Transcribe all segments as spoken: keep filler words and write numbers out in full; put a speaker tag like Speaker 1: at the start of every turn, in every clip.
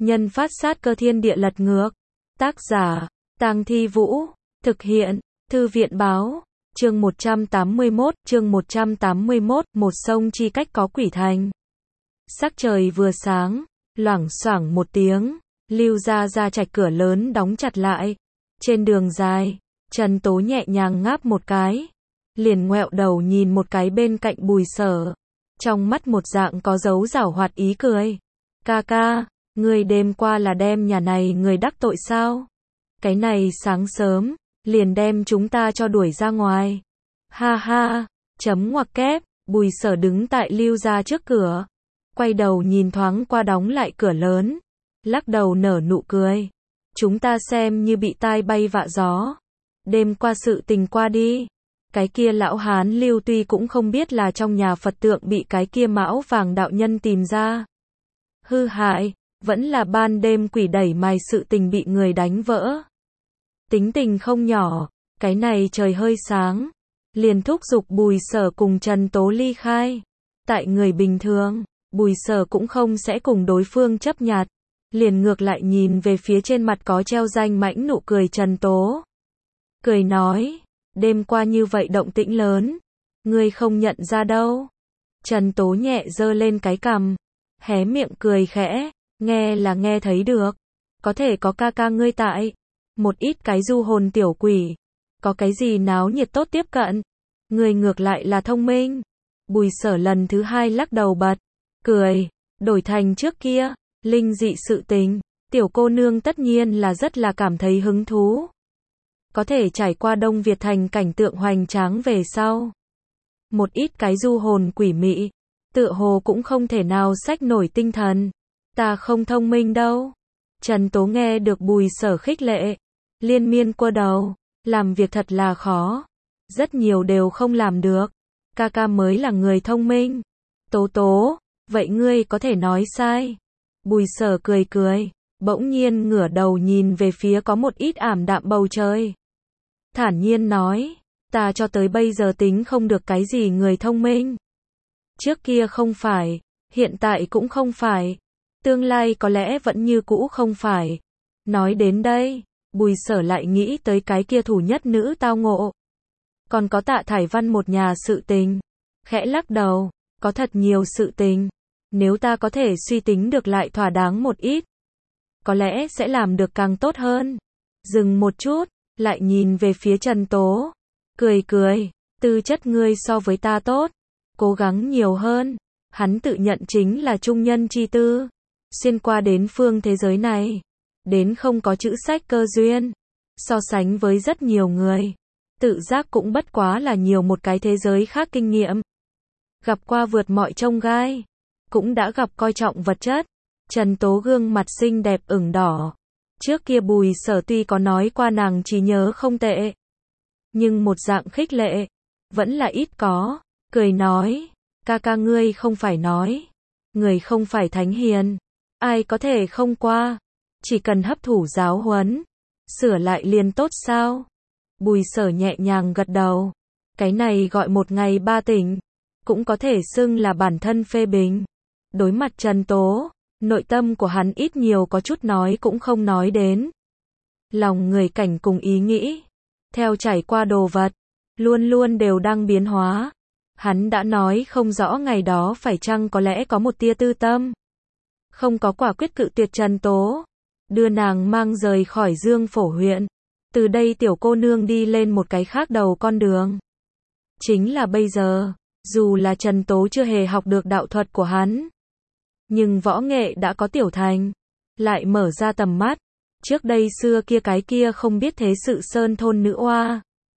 Speaker 1: Nhân phát sát cơ thiên địa lật ngược. Tác giả, Tang Thi Vũ. Thực hiện, Thư viện báo. Chương một trăm tám mươi mốt, chương một trăm tám mươi mốt, một sông chi cách có quỷ thành. Sắc trời vừa sáng, loảng xoảng một tiếng, Lưu gia ra trạch cửa lớn đóng chặt lại. Trên đường dài, Trần Tố nhẹ nhàng ngáp một cái, liền ngoẹo đầu nhìn một cái bên cạnh Bùi Sở, trong mắt một dạng có dấu giảo hoạt ý cười. Ca ca, người đêm qua là đem nhà này người đắc tội sao? Cái này sáng sớm, liền đem chúng ta cho đuổi ra ngoài. Ha ha, chấm ngoặc kép, Bùi Sở đứng tại Lưu gia trước cửa, quay đầu nhìn thoáng qua đóng lại cửa lớn, lắc đầu nở nụ cười. Chúng ta xem như bị tai bay vạ gió. Đêm qua sự tình qua đi. Cái kia lão hán Lưu tuy cũng không biết là trong nhà Phật tượng bị cái kia mão vàng đạo nhân tìm ra hư hại, vẫn là ban đêm quỷ đẩy mài sự tình bị người đánh vỡ. Tính tình không nhỏ, cái này trời hơi sáng, liền thúc giục Bùi Sở cùng Trần Tố ly khai. Tại người bình thường, Bùi Sở cũng không sẽ cùng đối phương chấp nhặt, liền ngược lại nhìn về phía trên mặt có treo danh mãnh nụ cười Trần Tố. Cười nói, đêm qua như vậy động tĩnh lớn, ngươi không nhận ra đâu. Trần Tố nhẹ giơ lên cái cằm, hé miệng cười khẽ, nghe là nghe thấy được, có thể có ca ca ngươi tại, một ít cái du hồn tiểu quỷ, có cái gì náo nhiệt tốt tiếp cận, ngươi ngược lại là thông minh. Bùi Sở lần thứ hai lắc đầu bật cười, đổi thành trước kia, linh dị sự tình, tiểu cô nương tất nhiên là rất là cảm thấy hứng thú. Có thể trải qua Đông Việt thành cảnh tượng hoành tráng về sau, một ít cái du hồn quỷ mị, tựa hồ cũng không thể nào xách nổi tinh thần. Ta không thông minh đâu. Trần Tố nghe được Bùi Sở khích lệ, liên miên quơ đầu, làm việc thật là khó, rất nhiều đều không làm được, ca ca mới là người thông minh. Tố Tố, vậy ngươi có thể nói sai. Bùi Sở cười cười, bỗng nhiên ngửa đầu nhìn về phía có một ít ảm đạm bầu trời, thản nhiên nói, ta cho tới bây giờ tính không được cái gì người thông minh. Trước kia không phải, hiện tại cũng không phải, tương lai có lẽ vẫn như cũ không phải. Nói đến đây, Bùi Sở lại nghĩ tới cái kia thủ nhất nữ tao ngộ, còn có Tạ Thải Văn một nhà sự tình, khẽ lắc đầu, có thật nhiều sự tình, nếu ta có thể suy tính được lại thỏa đáng một ít, có lẽ sẽ làm được càng tốt hơn. Dừng một chút, lại nhìn về phía Trần Tố, cười cười, tư chất ngươi so với ta tốt, cố gắng nhiều hơn. Hắn tự nhận chính là trung nhân chi tư, xuyên qua đến phương thế giới này, đến không có chữ sách cơ duyên, so sánh với rất nhiều người, tự giác cũng bất quá là nhiều một cái thế giới khác kinh nghiệm. Gặp qua vượt mọi chông gai, cũng đã gặp coi trọng vật chất. Trần Tố gương mặt xinh đẹp ửng đỏ. Trước kia Bùi Sở tuy có nói qua nàng trí nhớ không tệ, nhưng một dạng khích lệ, vẫn là ít có, cười nói, ca ca ngươi không phải nói, người không phải thánh hiền, ai có thể không qua, chỉ cần hấp thụ giáo huấn, sửa lại liền tốt sao? Bùi Sở nhẹ nhàng gật đầu, cái này gọi một ngày ba tỉnh, cũng có thể xưng là bản thân phê bình. Đối mặt Trần Tố, nội tâm của hắn ít nhiều có chút nói cũng không nói đến. Lòng người cảnh cùng ý nghĩ, theo trải qua đồ vật, luôn luôn đều đang biến hóa. Hắn đã nói không rõ ngày đó phải chăng có lẽ có một tia tư tâm. Không có quả quyết cự tuyệt Trần Tố, đưa nàng mang rời khỏi Dương Phổ huyện. Từ đây tiểu cô nương đi lên một cái khác đầu con đường. Chính là bây giờ, dù là Trần Tố chưa hề học được đạo thuật của hắn, nhưng võ nghệ đã có tiểu thành, lại mở ra tầm mắt. Trước đây xưa kia cái kia không biết thế sự sơn thôn nữ oa,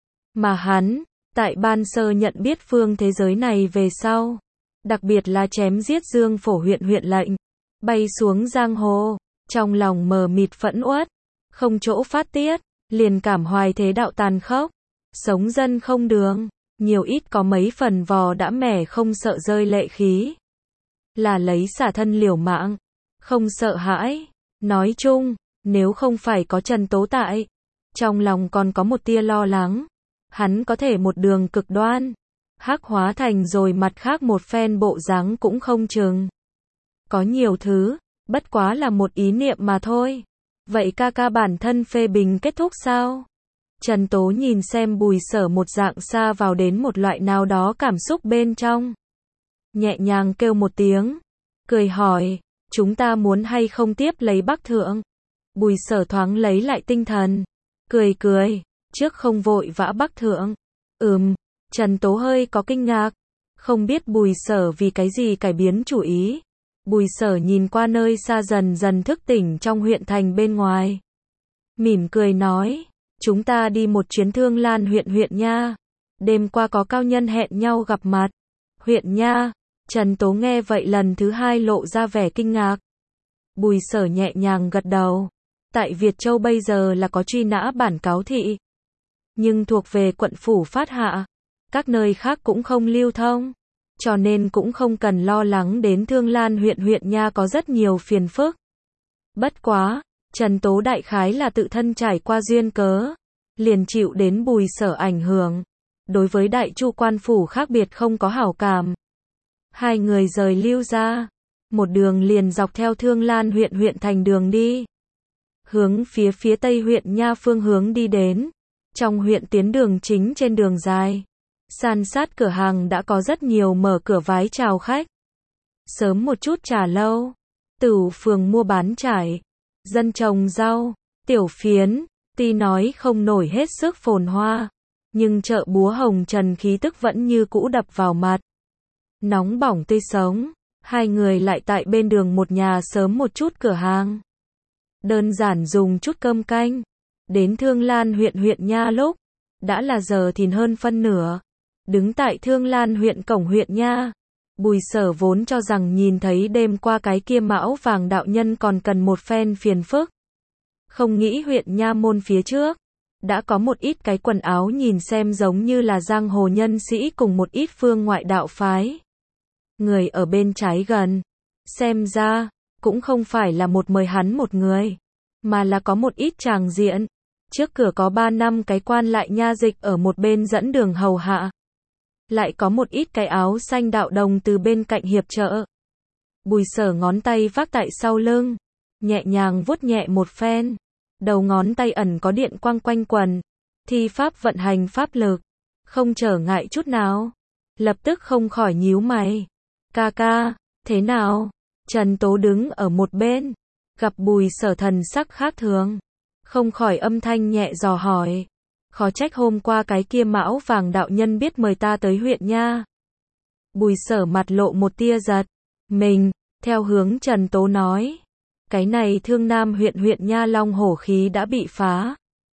Speaker 1: mà hắn, tại ban sơ nhận biết phương thế giới này về sau, đặc biệt là chém giết Dương Phổ huyện huyện lệnh, bay xuống giang hồ, trong lòng mờ mịt phẫn uất, không chỗ phát tiết, liền cảm hoài thế đạo tàn khốc, sống dân không đường, nhiều ít có mấy phần vò đã mẻ không sợ rơi lệ khí, là lấy xả thân liều mạng, không sợ hãi. Nói chung, nếu không phải có Trần Tố tại, trong lòng còn có một tia lo lắng, hắn có thể một đường cực đoan, hắc hóa thành rồi mặt khác một phen bộ dáng cũng không chừng. Có nhiều thứ, Bất quá là một ý niệm mà thôi. Vậy ca ca bản thân phê bình kết thúc sao? Trần Tố nhìn xem Bùi Sở một dạng xa vào đến một loại nào đó cảm xúc bên trong. Nhẹ nhàng kêu một tiếng, cười hỏi, chúng ta muốn hay không tiếp lấy Bắc Thượng? Bùi Sở thoáng lấy lại tinh thần, cười cười, trước không vội vã Bắc Thượng. Ừm, Trần Tố hơi có kinh ngạc, không biết Bùi Sở vì cái gì cải biến chủ ý. Bùi Sở nhìn qua nơi xa dần dần thức tỉnh trong huyện thành bên ngoài. Mỉm cười nói, chúng ta đi một chuyến Thương Lan huyện huyện nha. Đêm qua có cao nhân hẹn nhau gặp mặt. Huyện nha, Trần Tố nghe vậy lần thứ hai lộ ra vẻ kinh ngạc. Bùi Sở nhẹ nhàng gật đầu. Tại Việt Châu bây giờ là có truy nã bản cáo thị. Nhưng thuộc về quận phủ phát hạ. Các nơi khác cũng không lưu thông. Cho nên cũng không cần lo lắng đến Thương Lan huyện huyện nha có rất nhiều phiền phức. Bất quá, Trần Tố đại khái là tự thân trải qua duyên cớ, liền chịu đến Bùi Sở ảnh hưởng. Đối với đại chu quan phủ khác biệt không có hảo cảm. Hai người rời Lưu ra, một đường liền dọc theo Thương Lan huyện huyện thành đường đi. Hướng phía phía tây huyện nha phương hướng đi đến. Trong huyện tiến đường chính trên đường dài. San sát cửa hàng đã có rất nhiều mở cửa vái chào khách. Sớm một chút trà lâu, tửu phường mua bán trải, dân trồng rau, tiểu phiến, tuy nói không nổi hết sức phồn hoa, nhưng chợ búa Hồng Trần khí tức vẫn như cũ đập vào mặt. Nóng bỏng tươi sống, hai người lại tại bên đường một nhà sớm một chút cửa hàng. Đơn giản dùng chút cơm canh, đến Thương Lan huyện huyện nha lúc, đã là giờ thìn hơn phân nửa. Đứng tại Thương Lan huyện cổng huyện nha, Bùi Sở vốn cho rằng nhìn thấy đêm qua cái kia mão vàng đạo nhân còn cần một phen phiền phức. Không nghĩ huyện nha môn phía trước, đã có một ít cái quần áo nhìn xem giống như là giang hồ nhân sĩ cùng một ít phương ngoại đạo phái. Người ở bên trái gần, xem ra, cũng không phải là một mời hắn một người, mà là có một ít tràng diện. Trước cửa có ba năm cái quan lại nha dịch ở một bên dẫn đường hầu hạ. Lại có một ít cái áo xanh đạo đồng từ bên cạnh hiệp trợ. Bùi Sở ngón tay vác tại sau lưng, nhẹ nhàng vuốt nhẹ một phen, đầu ngón tay ẩn có điện quang quanh quần, thi pháp vận hành pháp lực, không trở ngại chút nào. Lập tức không khỏi nhíu mày. Ca ca, thế nào? Trần Tố đứng ở một bên, gặp Bùi Sở thần sắc khác thường, không khỏi âm thanh nhẹ dò hỏi. Khó trách hôm qua cái kia mão vàng đạo nhân biết mời ta tới huyện nha. Bùi Sở mặt lộ một tia giật mình, theo hướng Trần Tố nói. Cái này Thương Nam huyện huyện nha long hổ khí đã bị phá.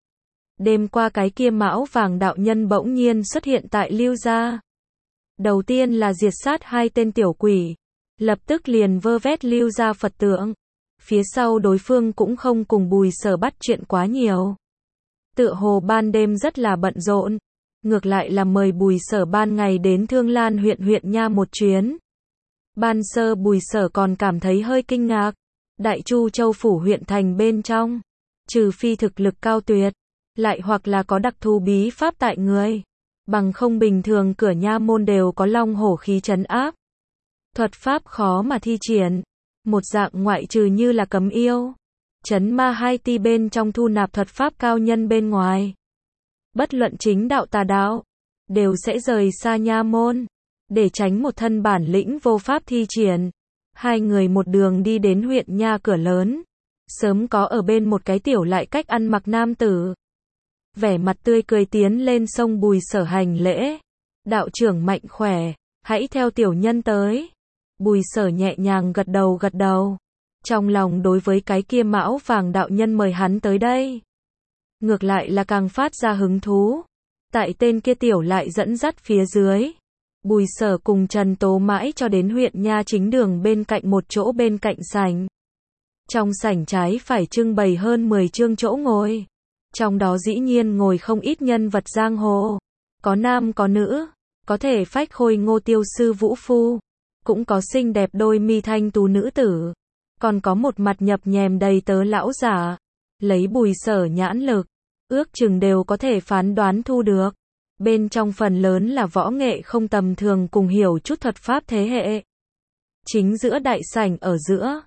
Speaker 1: Đêm qua cái kia mão vàng đạo nhân bỗng nhiên xuất hiện tại Lưu gia. Đầu tiên là diệt sát hai tên tiểu quỷ, lập tức liền vơ vét Lưu gia Phật tượng. Phía sau đối phương cũng không cùng Bùi Sở bắt chuyện quá nhiều. Tựa hồ ban đêm rất là bận rộn, ngược lại là mời Bùi Sở ban ngày đến Thương Lan huyện huyện nha một chuyến. Ban sơ Bùi Sở còn cảm thấy hơi kinh ngạc, Đại Chu Châu phủ huyện thành bên trong, trừ phi thực lực cao tuyệt, lại hoặc là có đặc thù bí pháp tại người, bằng không bình thường cửa nha môn đều có long hổ khí trấn áp. Thuật pháp khó mà thi triển, một dạng ngoại trừ như là cấm yêu, trấn ma hai ti bên trong thu nạp thuật pháp cao nhân bên ngoài. Bất luận chính đạo tà đạo, đều sẽ rời xa nha môn, để tránh một thân bản lĩnh vô pháp thi triển. Hai người một đường đi đến huyện nha cửa lớn, sớm có ở bên một cái tiểu lại cách ăn mặc nam tử. Vẻ mặt tươi cười tiến lên sông Bùi Sở hành lễ. Đạo trưởng mạnh khỏe, hãy theo tiểu nhân tới. Bùi Sở nhẹ nhàng gật đầu gật đầu. Trong lòng đối với cái kia mão vàng đạo nhân mời hắn tới đây, ngược lại là càng phát ra hứng thú. Tại tên kia tiểu lại dẫn dắt phía dưới, Bùi Sở cùng Trần Tố mãi cho đến huyện nha chính đường bên cạnh một chỗ bên cạnh sảnh. Trong sảnh trái phải trưng bày hơn mười chương chỗ ngồi. Trong đó dĩ nhiên ngồi không ít nhân vật giang hồ. Có nam có nữ, có thể phách khôi ngô tiêu sư vũ phu, cũng có xinh đẹp đôi mi thanh tú nữ tử. Còn có một mặt nhập nhèm đầy tớ lão giả. Lấy Bùi Sở nhãn lực, ước chừng đều có thể phán đoán thu được. Bên trong phần lớn là võ nghệ không tầm thường cùng hiểu chút thuật pháp thế hệ. Chính giữa đại sảnh ở giữa,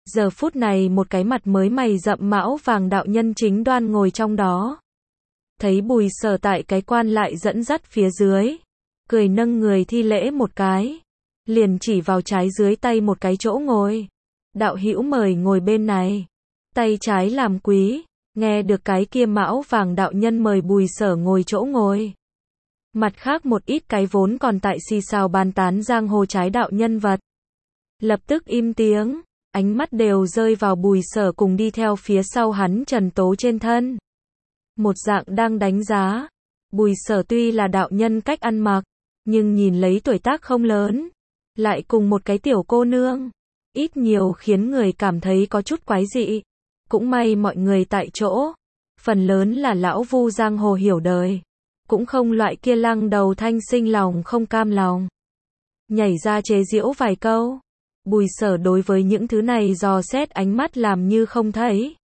Speaker 1: Giờ phút này một cái mặt mới mày rậm mão vàng đạo nhân chính đoan ngồi trong đó. Thấy Bùi Sở tại cái quan lại dẫn dắt phía dưới, cười nâng người thi lễ một cái, liền chỉ vào trái dưới tay một cái chỗ ngồi. Đạo hữu mời ngồi bên này. Tay trái làm quý, nghe được cái kia mão vàng đạo nhân mời Bùi Sở ngồi chỗ ngồi. Mặt khác một ít cái vốn còn tại xì xào bàn tán giang hồ trái đạo nhân vật. Lập tức im tiếng, ánh mắt đều rơi vào Bùi Sở cùng đi theo phía sau hắn Trần Tố trên thân. Một dạng đang đánh giá. Bùi Sở tuy là đạo nhân cách ăn mặc, nhưng nhìn lấy tuổi tác không lớn, lại cùng một cái tiểu cô nương, ít nhiều khiến người cảm thấy có chút quái dị. Cũng may mọi người tại chỗ, phần lớn là lão vu giang hồ hiểu đời, cũng không loại kia lăng đầu thanh sinh lòng không cam lòng, nhảy ra chế giễu vài câu. Bùi Sở đối với những thứ này dò xét ánh mắt làm như không thấy.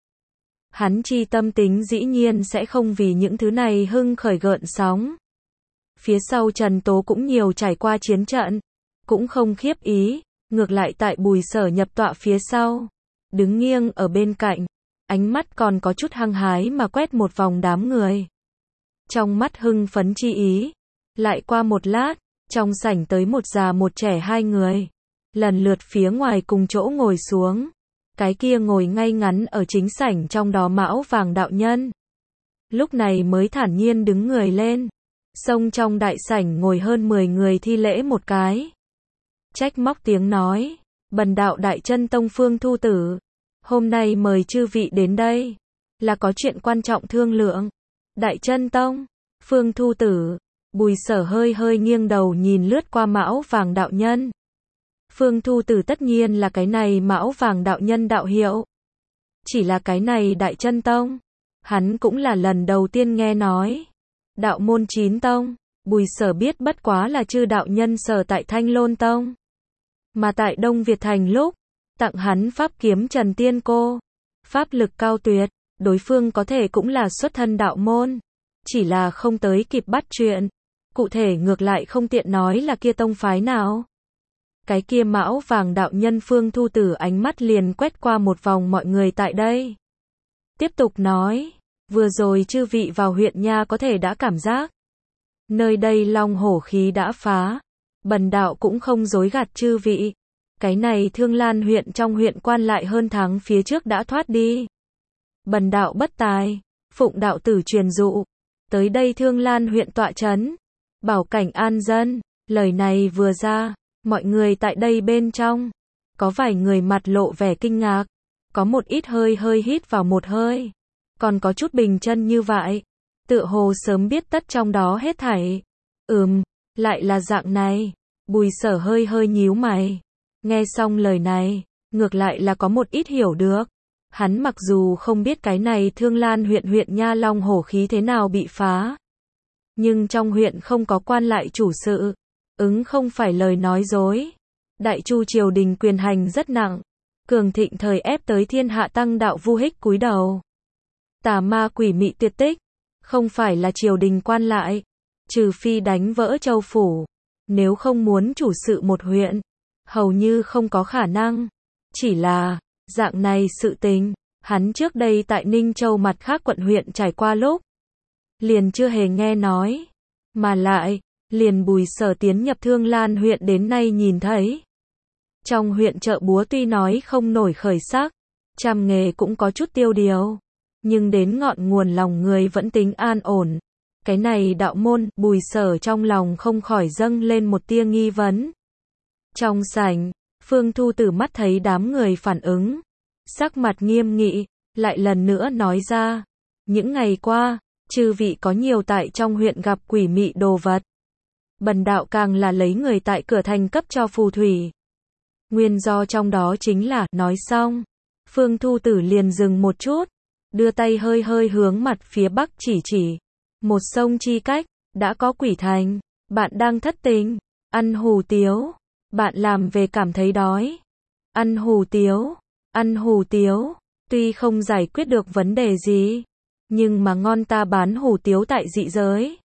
Speaker 1: Hắn chi tâm tính dĩ nhiên sẽ không vì những thứ này hưng khởi gợn sóng. Phía sau Trần Tố cũng nhiều trải qua chiến trận, cũng không khiếp ý, ngược lại tại Bùi Sở nhập tọa phía sau, đứng nghiêng ở bên cạnh, ánh mắt còn có chút hăng hái mà quét một vòng đám người. Trong mắt hưng phấn chi ý, lại qua một lát, trong sảnh tới một già một trẻ hai người, lần lượt phía ngoài cùng chỗ ngồi xuống. Cái kia ngồi ngay ngắn ở chính sảnh trong đó mão vàng đạo nhân, lúc này mới thản nhiên đứng người lên, xông trong đại sảnh ngồi hơn mười người thi lễ một cái. Trách móc tiếng nói, bần đạo Đại Chân Tông Phương Thu Tử, hôm nay mời chư vị đến đây, là có chuyện quan trọng thương lượng. Đại Chân Tông, Phương Thu Tử, Bùi Sở hơi hơi nghiêng đầu nhìn lướt qua mão vàng đạo nhân. Phương Thu Tử tất nhiên là cái này mão vàng đạo nhân đạo hiệu. Chỉ là cái này Đại Chân Tông, hắn cũng là lần đầu tiên nghe nói. Đạo môn chín tông, Bùi Sở biết bất quá là chư đạo nhân sở tại Thanh Lôn Tông. Mà tại Đông Việt Thành lúc, tặng hắn pháp kiếm Trần Tiên Cô. Pháp lực cao tuyệt, đối phương có thể cũng là xuất thân đạo môn. Chỉ là không tới kịp bắt chuyện. Cụ thể ngược lại không tiện nói là kia tông phái nào. Cái kia mão vàng đạo nhân Phương Thu Tử ánh mắt liền quét qua một vòng mọi người tại đây. Tiếp tục nói, vừa rồi chư vị vào huyện nha có thể đã cảm giác. Nơi đây long hổ khí đã phá. Bần đạo cũng không dối gạt chư vị. Cái này Thương Lan huyện trong huyện quan lại hơn tháng phía trước đã thoát đi. Bần đạo bất tài, phụng đạo tử truyền dụ. Tới đây Thương Lan huyện tọa trấn, bảo cảnh an dân. Lời này vừa ra, mọi người tại đây bên trong, có vài người mặt lộ vẻ kinh ngạc, có một ít hơi hơi hít vào một hơi, còn có chút bình chân như vậy, tựa hồ sớm biết tất trong đó hết thảy. Ừm, lại là dạng này. Bùi Sở hơi hơi nhíu mày, nghe xong lời này, ngược lại là có một ít hiểu được. Hắn mặc dù không biết cái này Thương Lan huyện huyện nha long hổ khí thế nào bị phá, nhưng trong huyện không có quan lại chủ sự, ứng không phải lời nói dối. Đại Chu triều đình quyền hành rất nặng, cường thịnh thời ép tới thiên hạ tăng đạo vu hích cúi đầu. Tà ma quỷ mị tuyệt tích, không phải là triều đình quan lại, trừ phi đánh vỡ châu phủ, nếu không muốn chủ sự một huyện, hầu như không có khả năng. Chỉ là, dạng này sự tình, hắn trước đây tại Ninh Châu mặt khác quận huyện trải qua lúc, liền chưa hề nghe nói, mà lại, liền Bùi Sở tiến nhập Thương Lan huyện đến nay nhìn thấy. Trong huyện chợ búa tuy nói không nổi khởi sắc, trăm nghề cũng có chút tiêu điều, nhưng đến ngọn nguồn lòng người vẫn tính an ổn. Cái này đạo môn, Bùi Sở trong lòng không khỏi dâng lên một tia nghi vấn. Trong sảnh, Phương Thu Tử mắt thấy đám người phản ứng, sắc mặt nghiêm nghị, lại lần nữa nói ra, những ngày qua, chư vị có nhiều tại trong huyện gặp quỷ mị đồ vật. Bần đạo càng là lấy người tại cửa thành cấp cho phù thủy. Nguyên do trong đó chính là, nói xong, Phương Thu Tử liền dừng một chút, đưa tay hơi hơi hướng mặt phía bắc chỉ chỉ. Một sông chi cách, đã có quỷ thành, bạn đang thất tình, ăn hủ tiếu, bạn làm về cảm thấy đói. Ăn hủ tiếu, ăn hủ tiếu, tuy không giải quyết được vấn đề gì, nhưng mà ngon ta bán hủ tiếu tại dị giới.